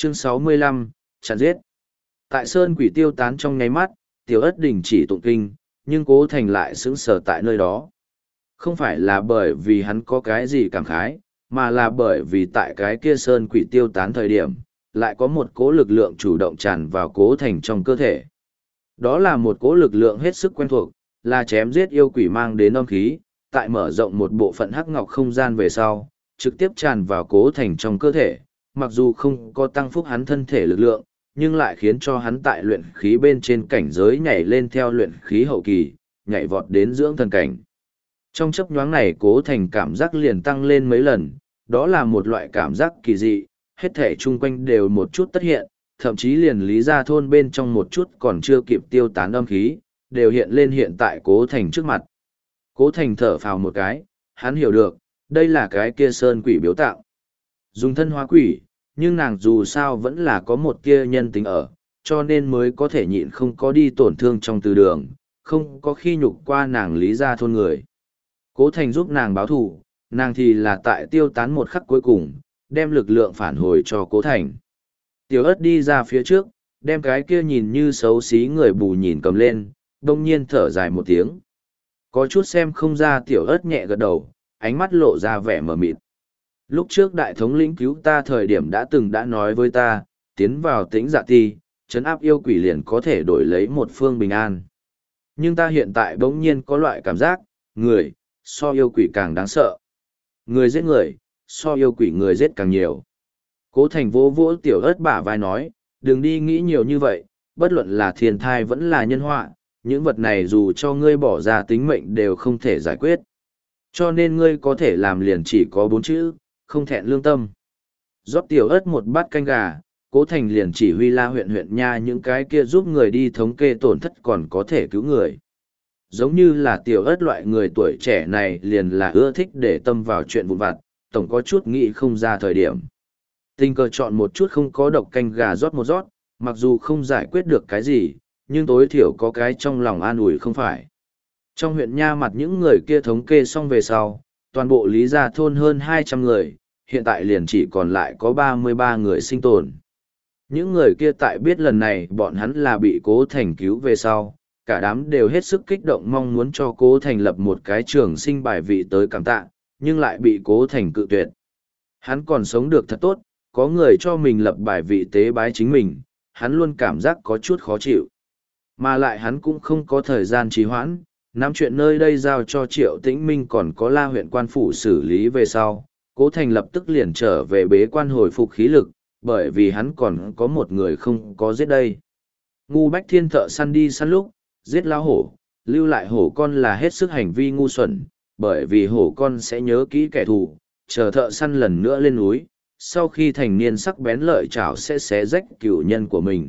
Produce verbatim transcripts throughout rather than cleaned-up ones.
Chương sáu mươi lăm, chặn giết. Tại sơn quỷ tiêu tán trong nháy mắt, tiểu ất đình chỉ tụng kinh, nhưng cố thành lại sững sờ tại nơi đó. Không phải là bởi vì hắn có cái gì cảm khái, mà là bởi vì tại cái kia sơn quỷ tiêu tán thời điểm, lại có một cỗ lực lượng chủ động tràn vào cố thành trong cơ thể. Đó là một cỗ lực lượng hết sức quen thuộc, là chém giết yêu quỷ mang đến âm khí, tại mở rộng một bộ phận hắc ngọc không gian về sau, trực tiếp tràn vào cố thành trong cơ thể, mặc dù không có tăng phúc hắn thân thể lực lượng, nhưng lại khiến cho hắn tại luyện khí bên trên cảnh giới nhảy lên theo luyện khí hậu kỳ, nhảy vọt đến dưỡng thần cảnh. Trong chấp nhoáng này cố thành cảm giác liền tăng lên mấy lần, đó là một loại cảm giác kỳ dị, hết thể chung quanh đều một chút tất hiện, thậm chí liền lý gia thôn bên trong một chút còn chưa kịp tiêu tán âm khí, đều hiện lên hiện tại cố thành trước mặt. Cố thành thở phào một cái, hắn hiểu được, đây là cái kia sơn quỷ biếu tạo. Dùng thân hóa quỷ, nhưng nàng dù sao vẫn là có một kia nhân tính ở, cho nên mới có thể nhịn không có đi tổn thương trong từ đường, không có khi nhục qua nàng lý gia thôn người. Cố thành giúp nàng báo thù, nàng thì là tại tiêu tán một khắc cuối cùng, đem lực lượng phản hồi cho cố thành. Tiểu ớt đi ra phía trước, đem cái kia nhìn như xấu xí người bù nhìn cầm lên, đông nhiên thở dài một tiếng. Có chút xem không ra tiểu ớt nhẹ gật đầu, ánh mắt lộ ra vẻ mờ mịt. Lúc trước đại thống lĩnh cứu ta thời điểm đã từng đã nói với ta, tiến vào tĩnh dạ ti, trấn áp yêu quỷ liền có thể đổi lấy một phương bình an. Nhưng ta hiện tại bỗng nhiên có loại cảm giác, người, so yêu quỷ càng đáng sợ. Người giết người, so yêu quỷ người giết càng nhiều. Cố thành vỗ vỗ tiểu ớt bả vai nói, đừng đi nghĩ nhiều như vậy, bất luận là thiên thai vẫn là nhân họa, những vật này dù cho ngươi bỏ ra tính mệnh đều không thể giải quyết. Cho nên ngươi có thể làm liền chỉ có bốn chữ, không thẹn lương tâm. Rót tiểu ớt một bát canh gà, cố thành liền chỉ huy la huyện huyện nha những cái kia giúp người đi thống kê tổn thất còn có thể cứu người. Giống như là tiểu ớt loại người tuổi trẻ này liền là ưa thích để tâm vào chuyện vụn vặt, tổng có chút nghĩ không ra thời điểm. Tình cờ chọn một chút không có độc canh gà rót một rót, mặc dù không giải quyết được cái gì, nhưng tối thiểu có cái trong lòng an ủi không phải. Trong huyện nha mặt những người kia thống kê xong về sau, toàn bộ lý gia thôn hơn hai trăm người, hiện tại liền chỉ còn lại có ba mươi ba người sinh tồn. Những người kia tại biết lần này bọn hắn là bị cố thành cứu về sau, cả đám đều hết sức kích động mong muốn cho cố thành lập một cái trường sinh bài vị tới cảm tạ, nhưng lại bị cố thành cự tuyệt. Hắn còn sống được thật tốt, có người cho mình lập bài vị tế bái chính mình, hắn luôn cảm giác có chút khó chịu. Mà lại hắn cũng không có thời gian trì hoãn, nắm chuyện nơi đây giao cho Triệu Tĩnh Minh còn có La huyện quan phủ xử lý về sau, cố thành lập tức liền trở về bế quan hồi phục khí lực, bởi vì hắn còn có một người không có giết đây. Ngu Bách Thiên thợ săn đi săn lúc, giết lao hổ, lưu lại hổ con là hết sức hành vi ngu xuẩn, bởi vì hổ con sẽ nhớ kỹ kẻ thù, chờ thợ săn lần nữa lên núi, sau khi thành niên sắc bén lợi chảo sẽ xé rách cửu nhân của mình.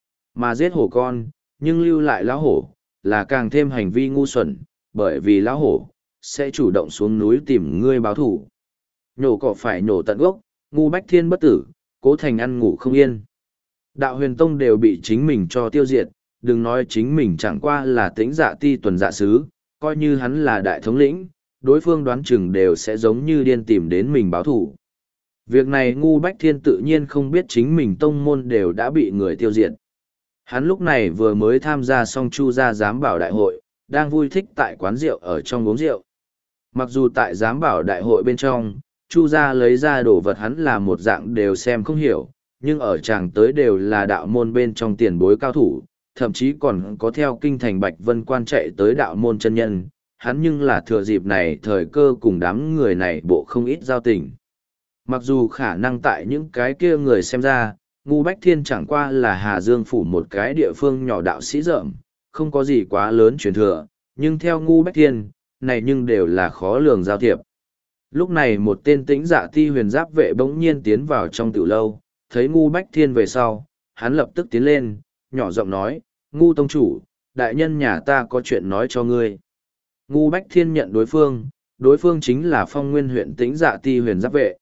Mà giết hổ con, nhưng lưu lại lão hổ, là càng thêm hành vi ngu xuẩn, bởi vì lão hổ sẽ chủ động xuống núi tìm ngươi báo thủ. Nhổ cỏ phải nhổ tận gốc, ngu Bách Thiên bất tử, cố thành ăn ngủ không yên. Đạo huyền tông đều bị chính mình cho tiêu diệt, đừng nói chính mình chẳng qua là tĩnh dạ ti tuần dạ sứ, coi như hắn là đại thống lĩnh, đối phương đoán chừng đều sẽ giống như điên tìm đến mình báo thủ. Việc này ngu Bách Thiên tự nhiên không biết chính mình tông môn đều đã bị người tiêu diệt. Hắn lúc này vừa mới tham gia xong Chu gia giám bảo đại hội, đang vui thích tại quán rượu ở trong uống rượu. Mặc dù tại giám bảo đại hội bên trong, Chu gia lấy ra đồ vật hắn là một dạng đều xem không hiểu, nhưng ở chàng tới đều là đạo môn bên trong tiền bối cao thủ, thậm chí còn có theo kinh thành Bạch Vân Quan chạy tới đạo môn chân nhân, hắn nhưng là thừa dịp này thời cơ cùng đám người này bộ không ít giao tình. Mặc dù khả năng tại những cái kia người xem ra, Ngu Bách Thiên chẳng qua là Hà Dương phủ một cái địa phương nhỏ đạo sĩ rợm, không có gì quá lớn truyền thừa, nhưng theo Ngu Bách Thiên, này nhưng đều là khó lường giao thiệp. Lúc này một tên tĩnh dạ ti huyền giáp vệ bỗng nhiên tiến vào trong tiểu lâu, thấy Ngu Bách Thiên về sau, hắn lập tức tiến lên, nhỏ giọng nói, Ngu tông chủ, đại nhân nhà ta có chuyện nói cho ngươi. Ngu Bách Thiên nhận đối phương, đối phương chính là Phong Nguyên huyện tĩnh dạ ti huyền giáp vệ.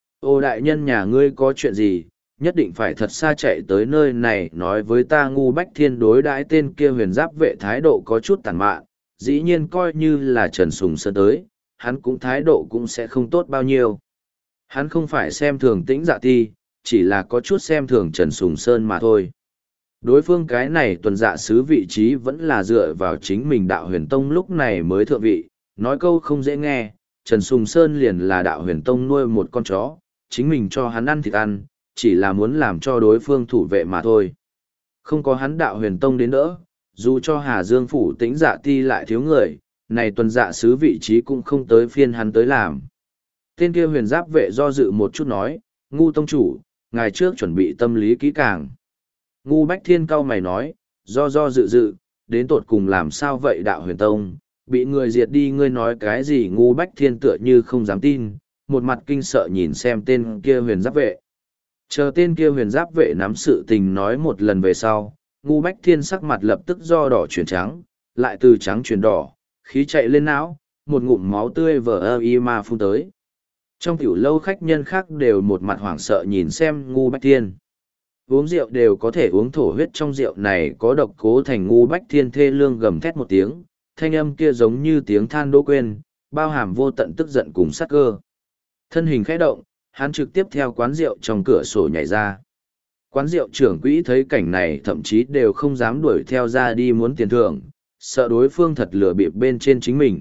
Ô đại nhân nhà ngươi có chuyện gì, nhất định phải thật xa chạy tới nơi này nói với ta. Ngu Bách Thiên đối đãi tên kia huyền giáp vệ thái độ có chút tàn mạn, dĩ nhiên coi như là Trần Sùng Sơn tới, hắn cũng thái độ cũng sẽ không tốt bao nhiêu. Hắn không phải xem thường tĩnh dạ ti, chỉ là có chút xem thường Trần Sùng Sơn mà thôi. Đối phương cái này tuần dạ sứ vị trí vẫn là dựa vào chính mình đạo huyền tông lúc này mới thượng vị, nói câu không dễ nghe, Trần Sùng Sơn liền là đạo huyền tông nuôi một con chó, chính mình cho hắn ăn thịt ăn, chỉ là muốn làm cho đối phương thủ vệ mà thôi. Không có hắn đạo huyền tông đến đỡ, dù cho Hà Dương phủ tĩnh dạ ti lại thiếu người, này tuần dạ sứ vị trí cũng không tới phiên hắn tới làm. Tên kia huyền giáp vệ do dự một chút nói, Ngu tông chủ, ngày trước chuẩn bị tâm lý kỹ càng. Ngu Bách Thiên cau mày nói, do do dự dự, đến tột cùng làm sao vậy đạo huyền tông, bị người diệt đi ngươi nói cái gì. Ngu Bách Thiên tựa như không dám tin, một mặt kinh sợ nhìn xem tên kia huyền giáp vệ. Chờ tên kia huyền giáp vệ nắm sự tình nói một lần về sau, Ngu Bách Thiên sắc mặt lập tức do đỏ chuyển trắng, lại từ trắng chuyển đỏ, khí chạy lên não, một ngụm máu tươi vờ ơ y ma phun tới. Trong tiểu lâu khách nhân khác đều một mặt hoảng sợ nhìn xem Ngu Bách Thiên. Uống rượu đều có thể uống thổ huyết, trong rượu này có độc. Cố Thành Ngu Bách Thiên thê lương gầm thét một tiếng, thanh âm kia giống như tiếng than đỗ quên, bao hàm vô tận tức giận cùng sát cơ. Thân hình khẽ động, hắn trực tiếp theo quán rượu trong cửa sổ nhảy ra. Quán rượu trưởng quỹ thấy cảnh này thậm chí đều không dám đuổi theo ra đi muốn tiền thưởng, sợ đối phương thật lừa bịp bên trên chính mình.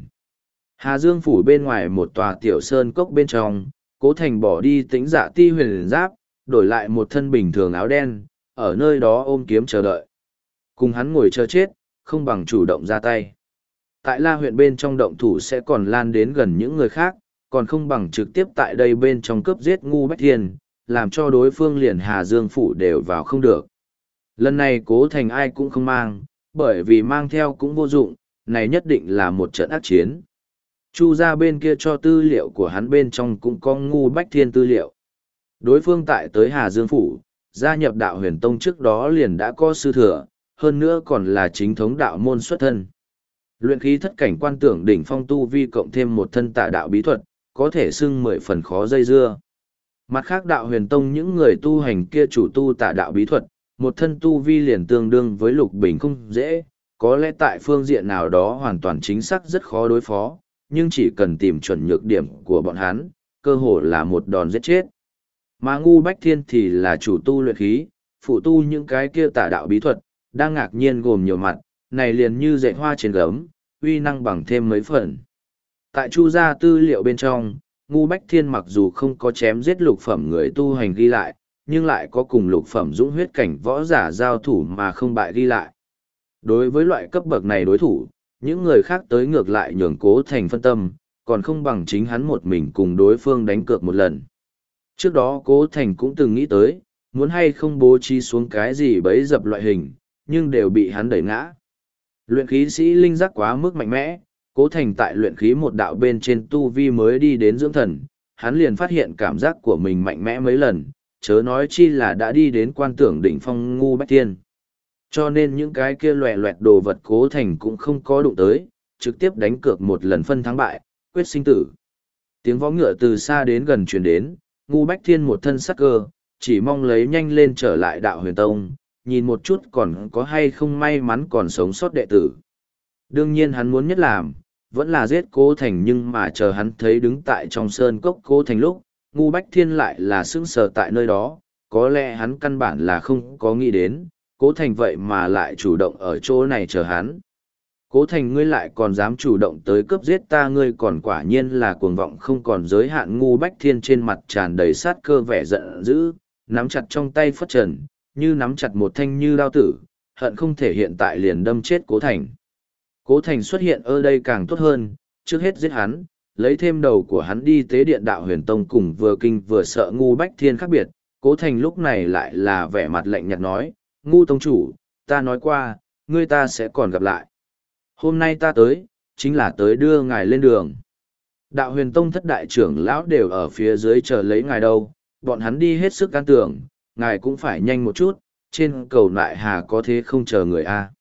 Hà Dương phủ bên ngoài một tòa tiểu sơn cốc bên trong, Cố Thành bỏ đi Tĩnh Dạ ti huyền giáp, đổi lại một thân bình thường áo đen, ở nơi đó ôm kiếm chờ đợi. Cùng hắn ngồi chờ chết, không bằng chủ động ra tay. Tại La huyện bên trong động thủ sẽ còn lan đến gần những người khác, còn không bằng trực tiếp tại đây bên trong cướp giết Ngu Bách Thiên, làm cho đối phương liền Hà Dương phủ đều vào không được. Lần này Cố Thành ai cũng không mang, bởi vì mang theo cũng vô dụng, này nhất định là một trận ác chiến. Chu ra bên kia cho tư liệu của hắn bên trong cũng có Ngu Bách Thiên tư liệu. Đối phương tại tới Hà Dương phủ, gia nhập đạo huyền tông trước đó liền đã có sư thừa, hơn nữa còn là chính thống đạo môn xuất thân. Luyện khí thất cảnh quan tưởng đỉnh phong tu vi cộng thêm một thân tạ đạo bí thuật, có thể xưng mười phần khó dây dưa. Mặt khác đạo huyền tông những người tu hành kia chủ tu tạ đạo bí thuật, một thân tu vi liền tương đương với lục bình không dễ, có lẽ tại phương diện nào đó hoàn toàn chính xác rất khó đối phó, nhưng chỉ cần tìm chuẩn nhược điểm của bọn hắn, cơ hồ là một đòn giết chết. Mà Ngu Bách Thiên thì là chủ tu luyện khí, phụ tu những cái kia tả đạo bí thuật, đang ngạc nhiên gồm nhiều mặt, này liền như dạy hoa trên gấm, uy năng bằng thêm mấy phần. Tại Chu gia tư liệu bên trong, Ngu Bách Thiên mặc dù không có chém giết lục phẩm người tu hành ghi lại, nhưng lại có cùng lục phẩm dũng huyết cảnh võ giả giao thủ mà không bại ghi lại. Đối với loại cấp bậc này đối thủ, những người khác tới ngược lại nhường Cố Thành phân tâm, còn không bằng chính hắn một mình cùng đối phương đánh cược một lần. Trước đó Cố Thành cũng từng nghĩ tới, muốn hay không bố trí xuống cái gì bấy dập loại hình, nhưng đều bị hắn đẩy ngã. Luyện khí sĩ linh giác quá mức mạnh mẽ, Cố Thành tại luyện khí một đạo bên trên tu vi mới đi đến dưỡng thần, hắn liền phát hiện cảm giác của mình mạnh mẽ mấy lần, chớ nói chi là đã đi đến quan tưởng đỉnh phong Ngu Bách Thiên. Cho nên những cái kia loẹ loẹt đồ vật Cố Thành cũng không có đụng tới, trực tiếp đánh cược một lần phân thắng bại, quyết sinh tử. Tiếng vó ngựa từ xa đến gần truyền đến, Ngu Bách Thiên một thân sắc cơ, chỉ mong lấy nhanh lên trở lại đạo huyền tông, nhìn một chút còn có hay không may mắn còn sống sót đệ tử. Đương nhiên hắn muốn nhất làm, vẫn là giết Cố Thành, nhưng mà chờ hắn thấy đứng tại trong sơn cốc Cố Thành lúc, Ngu Bách Thiên lại là sững sờ tại nơi đó, có lẽ hắn căn bản là không có nghĩ đến, Cố Thành vậy mà lại chủ động ở chỗ này chờ hắn. Cố Thành ngươi lại còn dám chủ động tới cướp giết ta, ngươi còn quả nhiên là cuồng vọng không còn giới hạn. Ngu Bách Thiên trên mặt tràn đầy sát cơ vẻ giận dữ, nắm chặt trong tay phất trần, như nắm chặt một thanh như đao tử, hận không thể hiện tại liền đâm chết Cố Thành. Cố Thành xuất hiện ở đây càng tốt hơn, trước hết giết hắn, lấy thêm đầu của hắn đi tế điện đạo huyền tông. Cùng vừa kinh vừa sợ Ngu Bách Thiên khác biệt, Cố Thành lúc này lại là vẻ mặt lạnh nhạt nói, Ngu tông chủ, ta nói qua, ngươi ta sẽ còn gặp lại. Hôm nay ta tới, chính là tới đưa ngài lên đường. Đạo huyền tông thất đại trưởng lão đều ở phía dưới chờ lấy ngài đâu, bọn hắn đi hết sức can tưởng, ngài cũng phải nhanh một chút, trên cầu nại hà có thế không chờ người a.